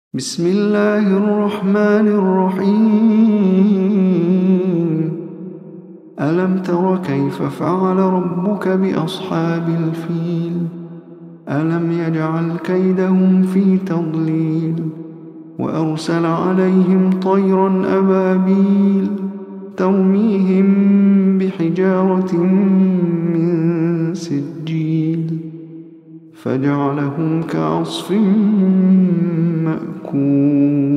بسم الله الرحمن الرحيم ألم تر كيف فعل ربك بأصحاب الفيل ألم يجعل كيدهم في تضليل وأرسل عليهم طيرا أبابيل ترميهم بحجارة من سجيل فجعلهم كعصف مأكول.